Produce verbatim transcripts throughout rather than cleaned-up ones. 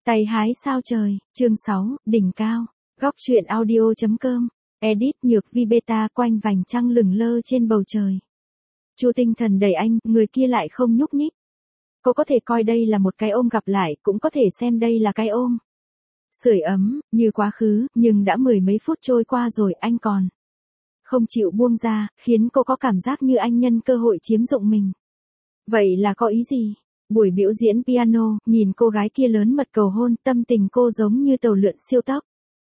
Tay hái sao trời, chương sáu, đỉnh cao. Góc truyện audio.com. Edit Nhược Vi Beta quanh vành trăng lừng lơ trên bầu trời. Chu Tinh Thần đẩy anh, người kia lại không nhúc nhích. Cô có thể coi đây là một cái ôm gặp lại, cũng có thể xem đây là cái ôm sưởi ấm, như quá khứ, nhưng đã mười mấy phút trôi qua rồi anh còn không chịu buông ra, khiến cô có cảm giác như anh nhân cơ hội chiếm dụng mình. Vậy là có ý gì? Buổi biểu diễn piano, nhìn cô gái kia lớn mật cầu hôn, tâm tình cô giống như tàu lượn siêu tốc.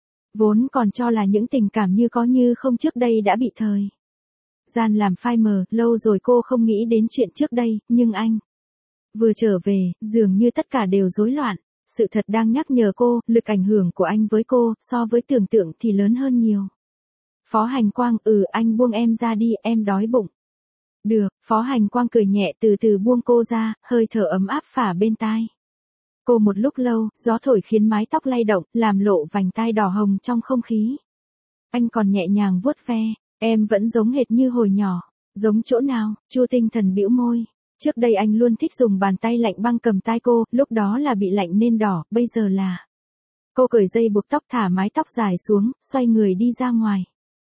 Vốn còn cho là những tình cảm như có như không trước đây đã bị thời gian làm phai mờ, lâu rồi cô không nghĩ đến chuyện trước đây, nhưng anh vừa trở về, dường như tất cả đều rối loạn. Sự thật đang nhắc nhở cô, lực ảnh hưởng của anh với cô, so với tưởng tượng thì lớn hơn nhiều. Phó Hành Quang, ừ anh buông em ra đi, em đói bụng. Được, Phó Hành Quang cười nhẹ từ từ buông cô ra, hơi thở ấm áp phả bên tai cô một lúc lâu, gió thổi khiến mái tóc lay động, làm lộ vành tai đỏ hồng trong không khí. Anh còn nhẹ nhàng vuốt ve, em vẫn giống hệt như hồi nhỏ. Giống chỗ nào? Chu Tinh Thần bĩu môi. Trước đây anh luôn thích dùng bàn tay lạnh băng cầm tai cô, lúc đó là bị lạnh nên đỏ, bây giờ là... Cô cởi dây buộc tóc, thả mái tóc dài xuống, xoay người đi ra ngoài.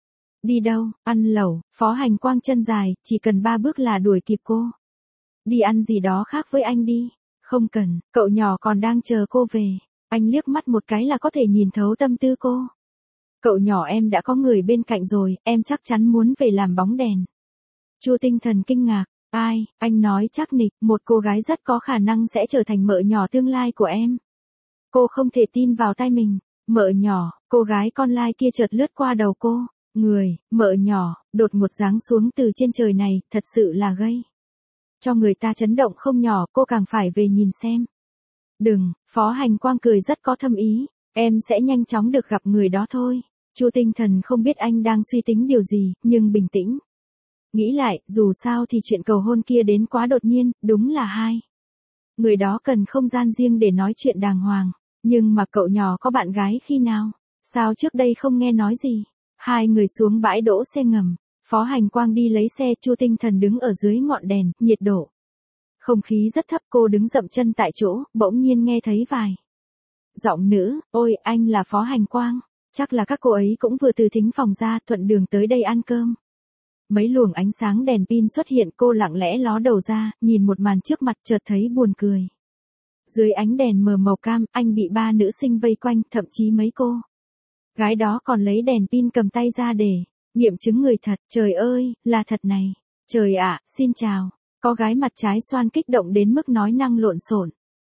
Đi đâu? Ăn lẩu. Phó Hành Quang chân dài, chỉ cần ba bước là đuổi kịp cô. Đi ăn gì đó khác với anh đi. Không cần, cậu nhỏ còn đang chờ cô về. Anh liếc mắt một cái là có thể nhìn thấu tâm tư cô. Cậu nhỏ, em đã có người bên cạnh rồi, em chắc chắn muốn về làm bóng đèn. Chu Tinh Thần kinh ngạc. Ai? Anh nói chắc nịch, một cô gái rất có khả năng sẽ trở thành mợ nhỏ tương lai của em. Cô không thể tin vào tai mình. Mợ nhỏ, cô gái con lai kia chợt lướt qua đầu cô. Người, mợ nhỏ, đột ngột giáng xuống từ trên trời này, thật sự là gây cho người ta chấn động không nhỏ, cô càng phải về nhìn xem. Đừng, Phó Hành Quang cười rất có thâm ý, em sẽ nhanh chóng được gặp người đó thôi. Chu Tinh Thần không biết anh đang suy tính điều gì, nhưng bình tĩnh nghĩ lại, dù sao thì chuyện cầu hôn kia đến quá đột nhiên, đúng là hai người đó cần không gian riêng để nói chuyện đàng hoàng. Nhưng mà cậu nhỏ có bạn gái khi nào? Sao trước đây không nghe nói gì? Hai người xuống bãi đỗ xe ngầm. Phó Hành Quang đi lấy xe, Chu Tinh Thần đứng ở dưới ngọn đèn, nhiệt độ không khí rất thấp, cô đứng dậm chân tại chỗ, bỗng nhiên nghe thấy vài giọng nữ, ôi anh là Phó Hành Quang, chắc là các cô ấy cũng vừa từ thính phòng ra, thuận đường tới đây ăn cơm. Mấy luồng ánh sáng đèn pin xuất hiện, cô lặng lẽ ló đầu ra, nhìn một màn trước mặt chợt thấy buồn cười. Dưới ánh đèn mờ màu cam, anh bị ba nữ sinh vây quanh, thậm chí mấy cô gái đó còn lấy đèn pin cầm tay ra để nghiệm chứng người thật. Trời ơi, là thật này. Trời ạ, xin chào. Có gái mặt trái xoan kích động đến mức nói năng lộn xộn.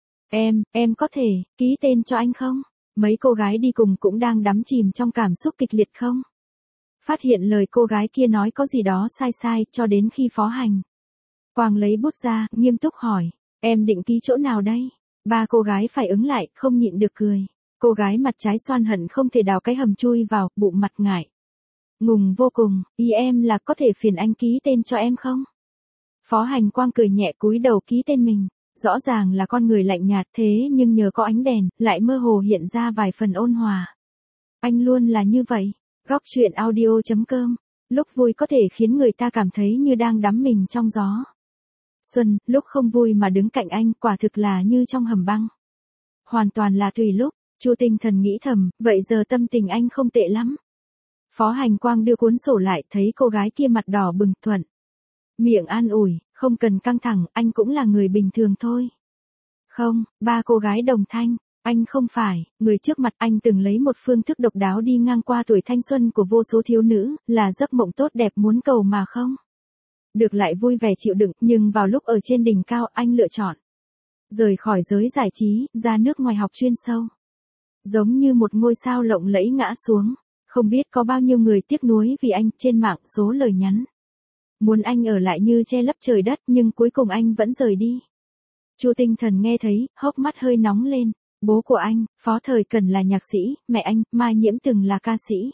Em, em có thể ký tên cho anh không? Mấy cô gái đi cùng cũng đang đắm chìm trong cảm xúc kịch liệt không? Phát hiện lời cô gái kia nói có gì đó sai sai, cho đến khi Phó Hành Quang lấy bút ra, nghiêm túc hỏi, em định ký chỗ nào đây? Ba cô gái phải ứng lại, không nhịn được cười. Cô gái mặt trái xoan hận không thể đào cái hầm chui vào, bụng mặt ngại ngùng vô cùng, ý em là có thể phiền anh ký tên cho em không? Phó Hành Quang cười nhẹ cúi đầu ký tên mình, rõ ràng là con người lạnh nhạt thế nhưng nhờ có ánh đèn, lại mơ hồ hiện ra vài phần ôn hòa. Anh luôn là như vậy. Góc truyện audio.com. Lúc vui có thể khiến người ta cảm thấy như đang đắm mình trong gió xuân, lúc không vui mà đứng cạnh anh quả thực là như trong hầm băng. Hoàn toàn là tùy lúc. Chu Tinh Thần nghĩ thầm, vậy giờ tâm tình anh không tệ lắm. Phó Hành Quang đưa cuốn sổ lại, thấy cô gái kia mặt đỏ bừng, thuận miệng an ủi, không cần căng thẳng, anh cũng là người bình thường thôi. Không, ba cô gái đồng thanh, anh không phải người trước mặt, anh từng lấy một phương thức độc đáo đi ngang qua tuổi thanh xuân của vô số thiếu nữ, là giấc mộng tốt đẹp muốn cầu mà không được lại vui vẻ chịu đựng, nhưng vào lúc ở trên đỉnh cao anh lựa chọn rời khỏi giới giải trí, ra nước ngoài học chuyên sâu. Giống như một ngôi sao lộng lẫy ngã xuống. Không biết có bao nhiêu người tiếc nuối vì anh, trên mạng số lời nhắn muốn anh ở lại như che lấp trời đất, nhưng cuối cùng anh vẫn rời đi. Chu Tinh Thần nghe thấy, hốc mắt hơi nóng lên. Bố của anh, Phó Thời Cần là nhạc sĩ, mẹ anh, Mai Nhiễm từng là ca sĩ.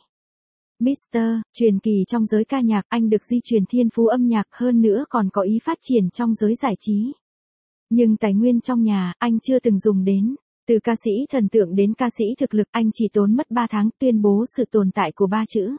mít tơ, truyền kỳ trong giới ca nhạc, anh được di truyền thiên phú âm nhạc, hơn nữa còn có ý phát triển trong giới giải trí. Nhưng tài nguyên trong nhà, anh chưa từng dùng đến. Từ ca sĩ thần tượng đến ca sĩ thực lực, anh chỉ tốn mất ba tháng tuyên bố sự tồn tại của ba chữ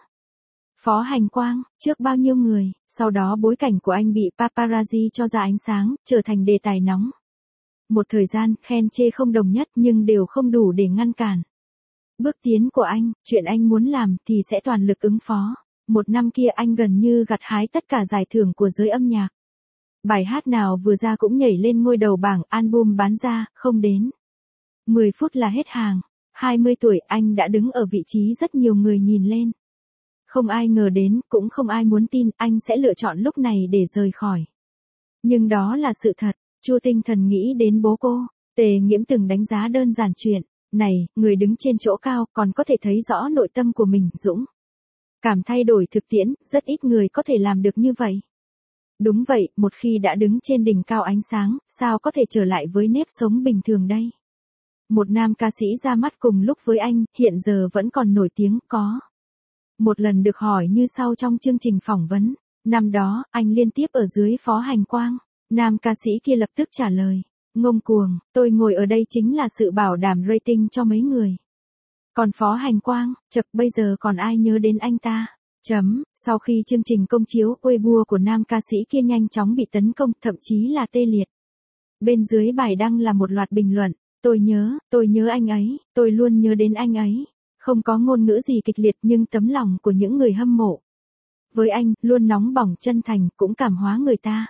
Phó Hành Quang, trước bao nhiêu người, sau đó bối cảnh của anh bị paparazzi cho ra ánh sáng, trở thành đề tài nóng Một thời gian, khen chê không đồng nhất nhưng đều không đủ để ngăn cản bước tiến của anh, chuyện anh muốn làm thì sẽ toàn lực ứng phó. Một năm kia anh gần như gặt hái tất cả giải thưởng của giới âm nhạc. Bài hát nào vừa ra cũng nhảy lên ngôi đầu bảng, album bán ra, không đến mười phút là hết hàng. hai mươi tuổi anh đã đứng ở vị trí rất nhiều người nhìn lên. Không ai ngờ đến, cũng không ai muốn tin anh sẽ lựa chọn lúc này để rời khỏi. Nhưng đó là sự thật. Chu Tinh Thần nghĩ đến bố cô. Tề Nghiễm từng đánh giá đơn giản chuyện này, người đứng trên chỗ cao còn có thể thấy rõ nội tâm của mình, dũng cảm thay đổi thực tiễn, rất ít người có thể làm được như vậy. Đúng vậy, một khi đã đứng trên đỉnh cao ánh sáng, sao có thể trở lại với nếp sống bình thường đây? Một nam ca sĩ ra mắt cùng lúc với anh, hiện giờ vẫn còn nổi tiếng, có một lần được hỏi như sau trong chương trình phỏng vấn. Năm đó, anh liên tiếp ở dưới Phó Hành Quang. Nam ca sĩ kia lập tức trả lời. Ngông cuồng, tôi ngồi ở đây chính là sự bảo đảm rating cho mấy người. Còn Phó Hành Quang, chật bây giờ còn ai nhớ đến anh ta? Chấm, sau khi chương trình công chiếu, Weibo của nam ca sĩ kia nhanh chóng bị tấn công, thậm chí là tê liệt. Bên dưới bài đăng là một loạt bình luận. Tôi nhớ, tôi nhớ anh ấy, tôi luôn nhớ đến anh ấy. Không có ngôn ngữ gì kịch liệt nhưng tấm lòng của những người hâm mộ với anh, luôn nóng bỏng chân thành, cũng cảm hóa người ta.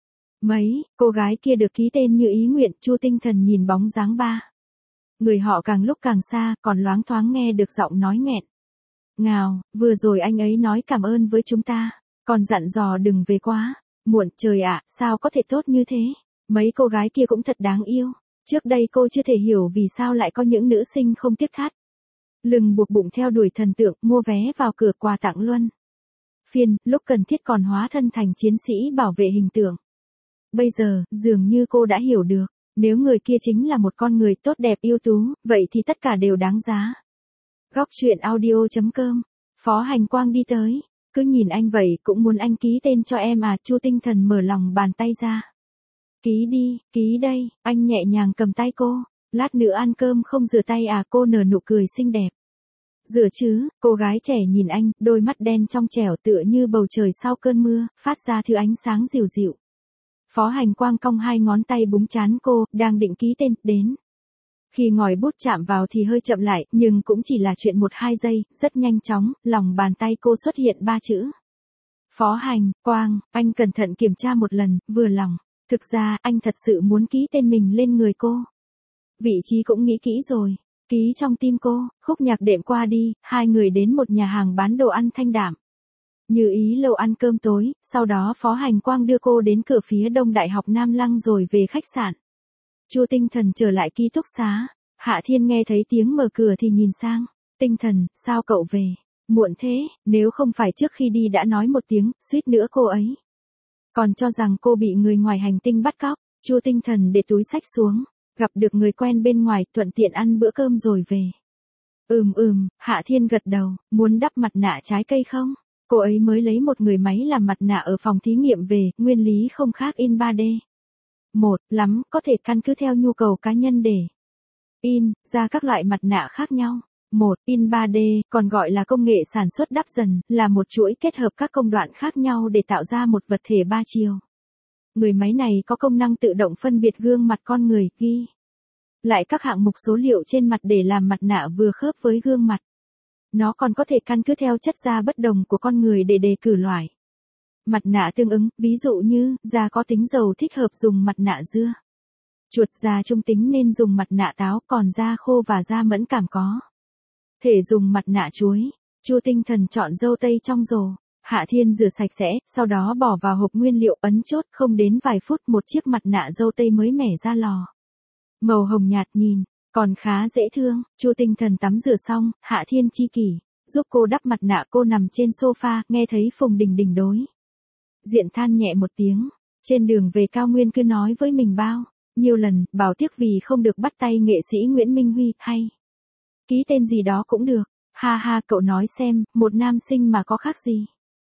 Mấy, cô gái kia được ký tên như ý nguyện, Chu Tinh Thần nhìn bóng dáng ba người họ càng lúc càng xa, còn loáng thoáng nghe được giọng nói nghẹn ngào, vừa rồi anh ấy nói cảm ơn với chúng ta, còn dặn dò đừng về quá muộn. Trời ạ, sao có thể tốt như thế? Mấy cô gái kia cũng thật đáng yêu. Trước đây cô chưa thể hiểu vì sao lại có những nữ sinh không tiếc thắt lưng buộc bụng theo đuổi thần tượng, mua vé vào cửa quà tặng luân phiên, lúc cần thiết còn hóa thân thành chiến sĩ bảo vệ hình tượng. Bây giờ, dường như cô đã hiểu được, nếu người kia chính là một con người tốt đẹp ưu tú, vậy thì tất cả đều đáng giá. Góc truyện audio chấm com. Phó Hành Quang đi tới, cứ nhìn anh vậy cũng muốn anh ký tên cho em à. Chu Tinh Thần mở lòng bàn tay ra. Ký đi, ký đây. Anh nhẹ nhàng cầm tay cô. Lát nữa ăn cơm không rửa tay à? Cô nở nụ cười xinh đẹp. Rửa chứ? Cô gái trẻ nhìn anh, đôi mắt đen trong trẻo tựa như bầu trời sau cơn mưa, phát ra thứ ánh sáng dịu dịu. Phó Hành Quang cong hai ngón tay búng trán cô, đang định ký tên, đến. Khi ngòi bút chạm vào thì hơi chậm lại, nhưng cũng chỉ là chuyện một hai giây, rất nhanh chóng, lòng bàn tay cô xuất hiện ba chữ. Phó Hành Quang. Anh cẩn thận kiểm tra một lần, vừa lòng. Thực ra, anh thật sự muốn ký tên mình lên người cô. Vị trí cũng nghĩ kỹ rồi. Ký trong tim cô. Khúc nhạc đệm qua đi, hai người đến một nhà hàng bán đồ ăn thanh đạm. Như ý lâu ăn cơm tối, sau đó Phó Hành Quang đưa cô đến cửa phía đông Đại học Nam Lăng rồi về khách sạn. Chu Tinh Thần trở lại ký túc xá. Hạ Thiên nghe thấy tiếng mở cửa thì nhìn sang. Tinh Thần, sao cậu về muộn thế? Nếu không phải trước khi đi đã nói một tiếng, suýt nữa cô ấy còn cho rằng cô bị người ngoài hành tinh bắt cóc. Chu Tinh Thần để túi xách xuống, gặp được người quen bên ngoài, thuận tiện ăn bữa cơm rồi về. Ừm ừm, Hạ Thiên gật đầu. Muốn đắp mặt nạ trái cây không? Cô ấy mới lấy một người máy làm mặt nạ ở phòng thí nghiệm về, nguyên lý không khác in ba D. Một, lắm, có thể căn cứ theo nhu cầu cá nhân để in ra các loại mặt nạ khác nhau. Một, in ba D, còn gọi là công nghệ sản xuất đắp dần, là một chuỗi kết hợp các công đoạn khác nhau để tạo ra một vật thể ba chiều. Người máy này có công năng tự động phân biệt gương mặt con người, ghi lại các hạng mục số liệu trên mặt để làm mặt nạ vừa khớp với gương mặt. Nó còn có thể căn cứ theo chất da bất đồng của con người để đề cử loại mặt nạ tương ứng, ví dụ như, da có tính dầu thích hợp dùng mặt nạ dưa. Chuột, da trung tính nên dùng mặt nạ táo, còn da khô và da mẫn cảm có thể dùng mặt nạ chuối. Chu Tinh Thần chọn dâu tây trong rổ. Hạ Thiên rửa sạch sẽ, sau đó bỏ vào hộp nguyên liệu, ấn chốt, không đến vài phút một chiếc mặt nạ dâu tây mới mẻ ra lò. Màu hồng nhạt nhìn, còn khá dễ thương. Chu Tinh Thần tắm rửa xong, Hạ Thiên chi kỷ giúp cô đắp mặt nạ. Cô nằm trên sofa, nghe thấy Phùng Đình Đình đối diện than nhẹ một tiếng. Trên đường về Cao Nguyên cứ nói với mình bao nhiều lần, bảo tiếc vì không được bắt tay nghệ sĩ Nguyễn Minh Huy, hay ký tên gì đó cũng được. Ha ha, cậu nói xem, một nam sinh mà có khác gì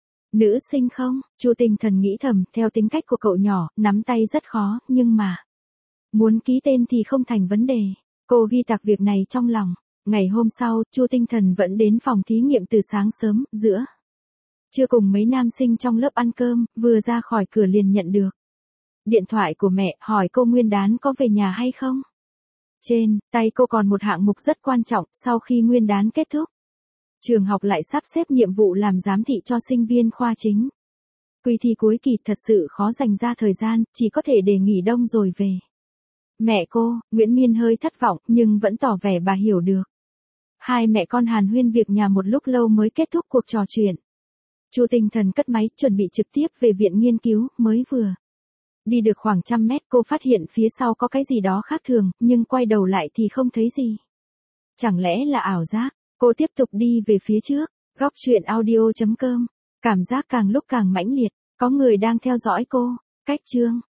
nữ sinh không? Chu Tinh Thần nghĩ thầm, theo tính cách của cậu nhỏ, nắm tay rất khó, nhưng mà muốn ký tên thì không thành vấn đề. Cô ghi tạc việc này trong lòng. Ngày hôm sau, Chu Tinh Thần vẫn đến phòng thí nghiệm từ sáng sớm, giữa trưa cùng mấy nam sinh trong lớp ăn cơm, vừa ra khỏi cửa liền nhận được Điện thoại của mẹ hỏi cô Nguyên Đán có về nhà hay không. Trên tay cô còn một hạng mục rất quan trọng sau khi Nguyên Đán kết thúc. Trường học lại sắp xếp nhiệm vụ làm giám thị cho sinh viên khoa chính. Quy thi cuối kỳ thật sự khó dành ra thời gian, chỉ có thể để nghỉ đông rồi về. Mẹ cô, Nguyễn Miên hơi thất vọng nhưng vẫn tỏ vẻ bà hiểu được. Hai mẹ con hàn huyên việc nhà một lúc lâu mới kết thúc cuộc trò chuyện. Chu Tinh Thần cất máy chuẩn bị trực tiếp về viện nghiên cứu, mới vừa đi được khoảng trăm mét cô phát hiện phía sau có cái gì đó khác thường, nhưng quay đầu lại thì không thấy gì. Chẳng lẽ là ảo giác? Cô tiếp tục đi về phía trước. Góc truyện audio chấm com. Cảm giác càng lúc càng mãnh liệt, có người đang theo dõi cô. Cách chương